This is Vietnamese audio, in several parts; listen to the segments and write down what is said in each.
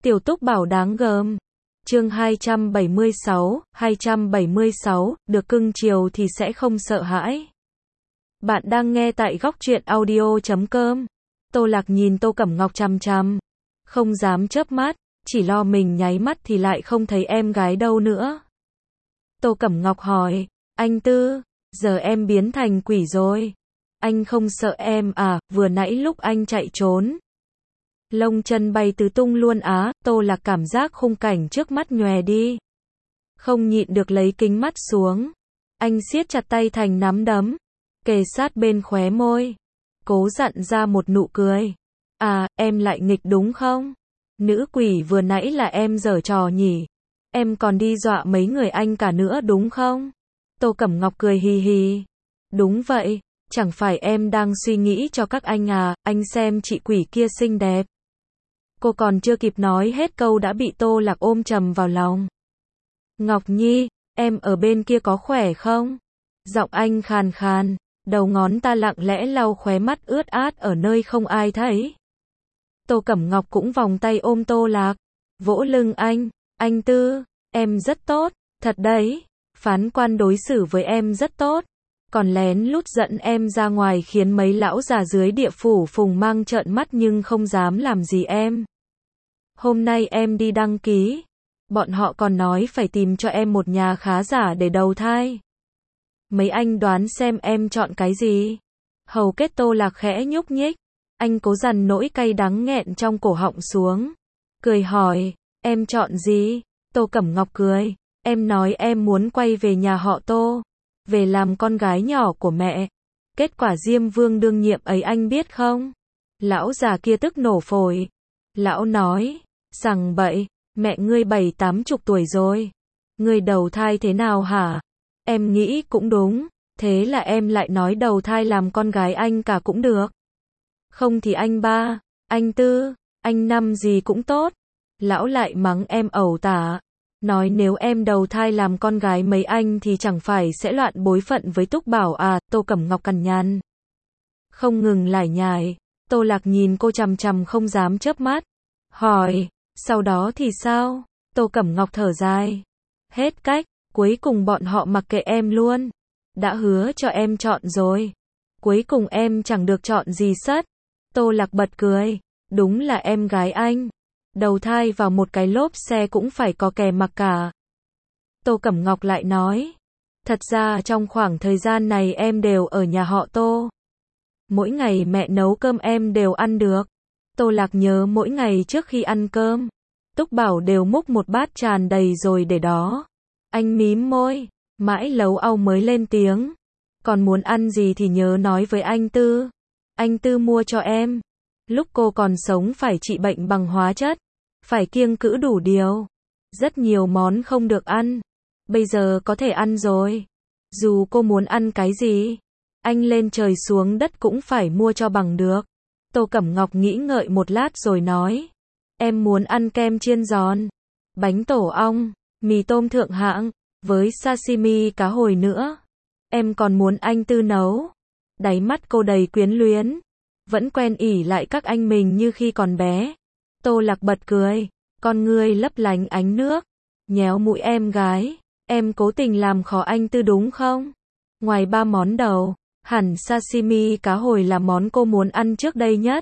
Tiểu Túc Bảo đáng gờm. Chương 276, được cưng chiều thì sẽ không sợ hãi. Bạn đang nghe tại góc truyện audio.com. Tô Lạc nhìn Tô Cẩm Ngọc chằm chằm, không dám chớp mắt, chỉ lo mình nháy mắt thì lại không thấy em gái đâu nữa. Tô Cẩm Ngọc hỏi, anh Tư, giờ em biến thành quỷ rồi. Anh không sợ em à, vừa nãy lúc anh chạy trốn. Lông chân bay tứ tung luôn á, Tô Lạc cảm giác khung cảnh trước mắt nhòe đi. Không nhịn được lấy kính mắt xuống. Anh siết chặt tay thành nắm đấm, kề sát bên khóe môi, cố dặn ra một nụ cười. À, em lại nghịch đúng không? Nữ quỷ vừa nãy là em giở trò nhỉ? Em còn đi dọa mấy người anh cả nữa đúng không? Tô Cẩm Ngọc cười hì hì. Đúng vậy, chẳng phải em đang suy nghĩ cho các anh à, anh xem chị quỷ kia xinh đẹp. Cô còn chưa kịp nói hết câu đã bị Tô Lạc ôm chầm vào lòng. Ngọc Nhi, em ở bên kia có khỏe không? Giọng anh khàn khàn, đầu ngón ta lặng lẽ lau khóe mắt ướt át ở nơi không ai thấy. Tô Cẩm Ngọc cũng vòng tay ôm Tô Lạc, vỗ lưng anh Tư, em rất tốt, thật đấy, phán quan đối xử với em rất tốt, còn lén lút dẫn em ra ngoài khiến mấy lão già dưới địa phủ phùng mang trợn mắt nhưng không dám làm gì em. Hôm nay em đi đăng ký, bọn họ còn nói phải tìm cho em một nhà khá giả để đầu thai. Mấy anh đoán xem em chọn cái gì? Hầu kết Tô Lạc khẽ nhúc nhích, anh cố dằn nỗi cay đắng nghẹn trong cổ họng xuống, cười hỏi, em chọn gì? Tô Cẩm Ngọc cười, em nói em muốn quay về nhà họ Tô, về làm con gái nhỏ của mẹ. Kết quả Diêm Vương đương nhiệm ấy anh biết không? Lão già kia tức nổ phổi. Lão nói, rằng bậy, mẹ ngươi 70-80 tuổi rồi. Ngươi đầu thai thế nào hả? Em nghĩ cũng đúng, thế là em lại nói đầu thai làm con gái anh cả cũng được. Không thì anh Ba, anh Tư, anh Năm gì cũng tốt. Lão lại mắng em ẩu tả. Nói nếu em đầu thai làm con gái mấy anh thì chẳng phải sẽ loạn bối phận với Túc Bảo à, Tô Cẩm Ngọc cằn nhằn. Không ngừng lải nhải, Tô Lạc nhìn cô chằm chằm không dám chớp mắt. Hỏi, sau đó thì sao? Tô Cẩm Ngọc thở dài. Hết cách, cuối cùng bọn họ mặc kệ em luôn. Đã hứa cho em chọn rồi. Cuối cùng em chẳng được chọn gì sất. Tô Lạc bật cười, đúng là em gái anh. Đầu thai vào một cái lốp xe cũng phải có kè mặc cả. Tô Cẩm Ngọc lại nói, thật ra trong khoảng thời gian này em đều ở nhà họ Tô. Mỗi ngày mẹ nấu cơm em đều ăn được. Tô Lạc nhớ mỗi ngày trước khi ăn cơm, Túc Bảo đều múc một bát tràn đầy rồi để đó. Anh mím môi, mãi lâu âu mới lên tiếng. Còn muốn ăn gì thì nhớ nói với anh Tư. Anh Tư mua cho em. Lúc cô còn sống phải trị bệnh bằng hóa chất. Phải kiêng cữ đủ điều. Rất nhiều món không được ăn. Bây giờ có thể ăn rồi. Dù cô muốn ăn cái gì, anh lên trời xuống đất cũng phải mua cho bằng được. Tô Cẩm Ngọc nghĩ ngợi một lát rồi nói. Em muốn ăn kem chiên giòn, bánh tổ ong, mì tôm thượng hạng, với sashimi cá hồi nữa. Em còn muốn anh Tư nấu. Đáy mắt cô đầy quyến luyến. Vẫn quen ỉ lại các anh mình như khi còn bé. Tô Lạc bật cười, con ngươi lấp lánh ánh nước, nhéo mũi em gái. Em cố tình làm khó anh Tư đúng không? Ngoài 3 món đầu, hẳn sashimi cá hồi là món cô muốn ăn trước đây nhất.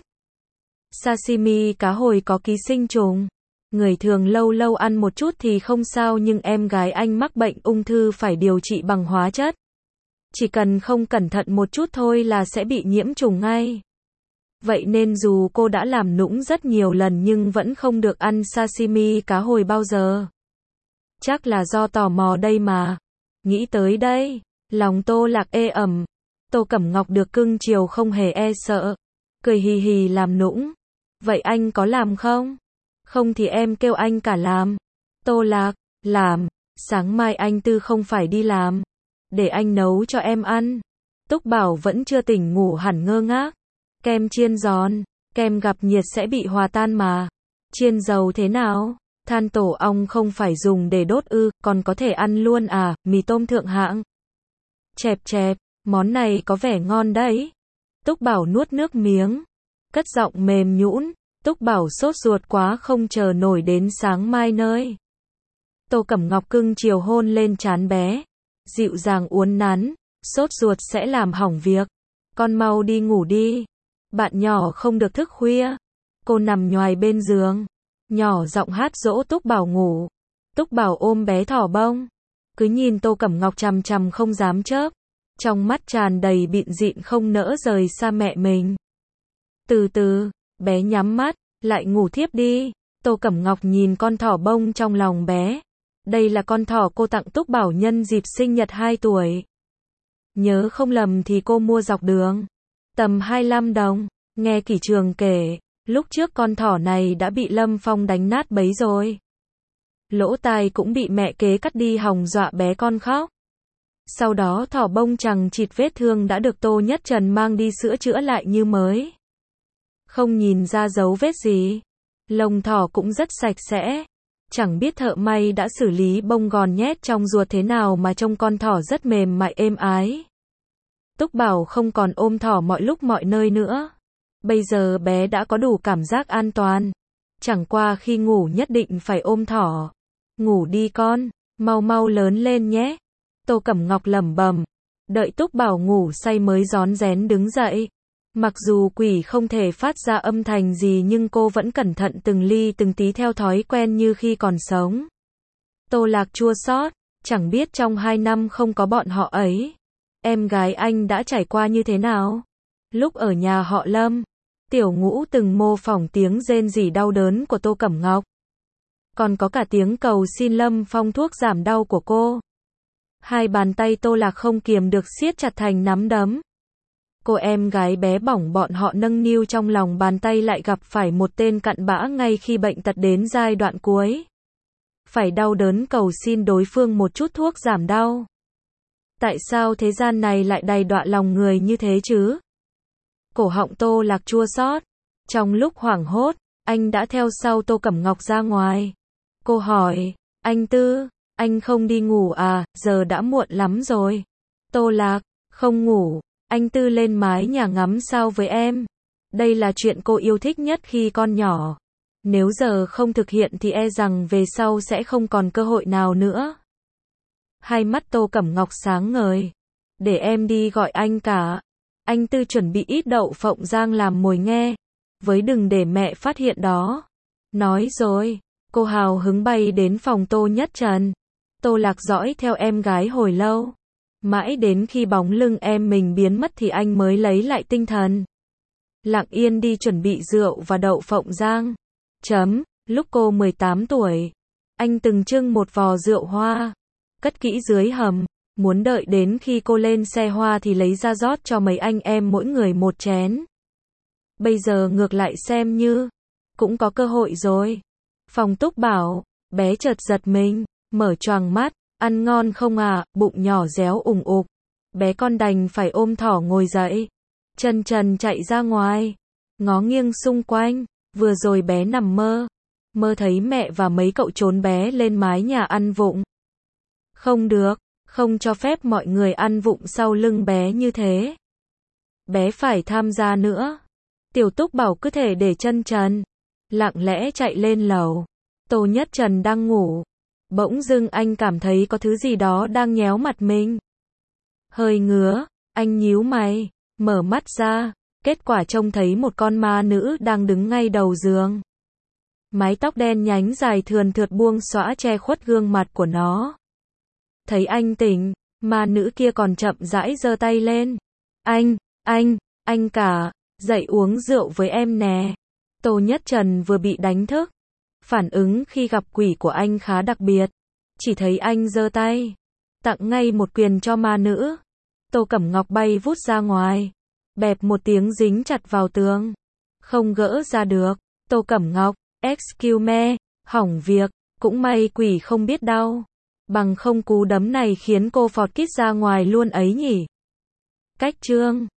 Sashimi cá hồi có ký sinh trùng. Người thường lâu lâu ăn một chút thì không sao nhưng em gái anh mắc bệnh ung thư phải điều trị bằng hóa chất. Chỉ cần không cẩn thận một chút thôi là sẽ bị nhiễm trùng ngay. Vậy nên dù cô đã làm nũng rất nhiều lần nhưng vẫn không được ăn sashimi cá hồi bao giờ. Chắc là do tò mò đây mà. Nghĩ tới đây, lòng Tô Lạc ê ẩm. Tô Cẩm Ngọc được cưng chiều không hề e sợ. Cười hì hì làm nũng. Vậy anh có làm không? Không thì em kêu anh cả làm. Tô Lạc, làm. Sáng mai anh Tư không phải đi làm. Để anh nấu cho em ăn. Túc Bảo vẫn chưa tỉnh ngủ hẳn ngơ ngác. Kem chiên giòn, kem gặp nhiệt sẽ bị hòa tan mà. Chiên dầu thế nào? Than tổ ong không phải dùng để đốt ư, còn có thể ăn luôn à, mì tôm thượng hạng. Chẹp chẹp, món này có vẻ ngon đấy. Túc Bảo nuốt nước miếng, cất giọng mềm nhũn, Túc Bảo sốt ruột quá không chờ nổi đến sáng mai nơi. Tô Cẩm Ngọc cưng chiều hôn lên trán bé, dịu dàng uốn nắn, sốt ruột sẽ làm hỏng việc. Con mau đi ngủ đi. Bạn nhỏ không được thức khuya. Cô nằm nhoài bên giường, nhỏ giọng hát dỗ Túc Bảo ngủ. Túc Bảo ôm bé thỏ bông, cứ nhìn Tô Cẩm Ngọc chằm chằm không dám chớp. Trong mắt tràn đầy bịn dịn không nỡ rời xa mẹ mình. Từ từ, bé nhắm mắt, lại ngủ thiếp đi. Tô Cẩm Ngọc nhìn con thỏ bông trong lòng bé. Đây là con thỏ cô tặng Túc Bảo nhân dịp sinh nhật 2 tuổi. Nhớ không lầm thì cô mua dọc đường. Tầm 25 đồng. Nghe Kỷ Trường kể, lúc trước con thỏ này đã bị Lâm Phong đánh nát bấy rồi. Lỗ tai cũng bị mẹ kế cắt đi hòng dọa bé con khóc. Sau đó thỏ bông chằng chịt vết thương đã được Tô Nhất Trần mang đi sữa chữa lại như mới. Không nhìn ra dấu vết gì. Lông thỏ cũng rất sạch sẽ. Chẳng biết thợ may đã xử lý bông gòn nhét trong ruột thế nào mà trông con thỏ rất mềm mại êm ái. Túc Bảo không còn ôm thỏ mọi lúc mọi nơi nữa. Bây giờ bé đã có đủ cảm giác an toàn. Chẳng qua khi ngủ nhất định phải ôm thỏ. Ngủ đi con, mau mau lớn lên nhé. Tô Cẩm Ngọc lẩm bẩm. Đợi Túc Bảo ngủ say mới rón rén đứng dậy. Mặc dù quỷ không thể phát ra âm thanh gì nhưng cô vẫn cẩn thận từng ly từng tí theo thói quen như khi còn sống. Tô Lạc chua xót, chẳng biết trong 2 năm không có bọn họ ấy, em gái anh đã trải qua như thế nào. Lúc ở nhà họ Lâm, Tiểu Ngũ từng mô phỏng tiếng rên rỉ đau đớn của Tô Cẩm Ngọc. Còn có cả tiếng cầu xin Lâm Phong thuốc giảm đau của cô. Hai bàn tay Tô Lạc không kiềm được siết chặt thành nắm đấm. Cô em gái bé bỏng bọn họ nâng niu trong lòng bàn tay lại gặp phải một tên cặn bã ngay khi bệnh tật đến giai đoạn cuối. Phải đau đớn cầu xin đối phương một chút thuốc giảm đau. Tại sao thế gian này lại đầy đọa lòng người như thế chứ? Cổ họng Tô Lạc chua xót. Trong lúc hoảng hốt, anh đã theo sau Tô Cẩm Ngọc ra ngoài. Cô hỏi, anh Tư, anh không đi ngủ à, giờ đã muộn lắm rồi. Tô Lạc, không ngủ. Anh Tư lên mái nhà ngắm sao với em. Đây là chuyện cô yêu thích nhất khi con nhỏ. Nếu giờ không thực hiện thì e rằng về sau sẽ không còn cơ hội nào nữa. Hai mắt Tô Cẩm Ngọc sáng ngời. Để em đi gọi anh cả. Anh Tư chuẩn bị ít đậu phộng rang làm mồi nghe. Với đừng để mẹ phát hiện đó. Nói rồi, cô hào hứng bay đến phòng Tô Nhất Trần. Tô Lạc dõi theo em gái hồi lâu. Mãi đến khi bóng lưng em mình biến mất thì anh mới lấy lại tinh thần. Lặng yên đi chuẩn bị rượu và đậu phộng rang. Lúc cô 18 tuổi, anh từng trưng một vò rượu hoa, cất kỹ dưới hầm, muốn đợi đến khi cô lên xe hoa thì lấy ra rót cho mấy anh em mỗi người một chén. Bây giờ ngược lại xem như, cũng có cơ hội rồi. Phòng Túc Bảo, bé chợt giật mình, mở choàng mắt. Ăn ngon không à, bụng nhỏ réo ủng ục. Bé con đành phải ôm thỏ ngồi dậy. Chân trần chạy ra ngoài. Ngó nghiêng xung quanh. Vừa rồi bé nằm mơ. Mơ thấy mẹ và mấy cậu trốn bé lên mái nhà ăn vụng. Không được, không cho phép mọi người ăn vụng sau lưng bé như thế. Bé phải tham gia nữa. Tiểu Túc Bảo cứ thể để chân trần. Lặng lẽ chạy lên lầu. Tô Nhất Trần đang ngủ. Bỗng dưng anh cảm thấy có thứ gì đó đang nhéo mặt mình. Hơi ngứa, anh nhíu mày, mở mắt ra, kết quả trông thấy một con ma nữ đang đứng ngay đầu giường. Mái tóc đen nhánh dài thườn thượt buông xõa che khuất gương mặt của nó. Thấy anh tỉnh, ma nữ kia còn chậm rãi giơ tay lên. Anh cả, dậy uống rượu với em nè. Tô Nhất Trần vừa bị đánh thức. Phản ứng khi gặp quỷ của anh khá đặc biệt. Chỉ thấy anh giơ tay, tặng ngay một quyền cho ma nữ. Tô Cẩm Ngọc bay vút ra ngoài. Bẹp một tiếng dính chặt vào tường. Không gỡ ra được. Tô Cẩm Ngọc, excuse me, hỏng việc. Cũng may quỷ không biết đau. Bằng không cú đấm này khiến cô phọt kít ra ngoài luôn ấy nhỉ. Cách chương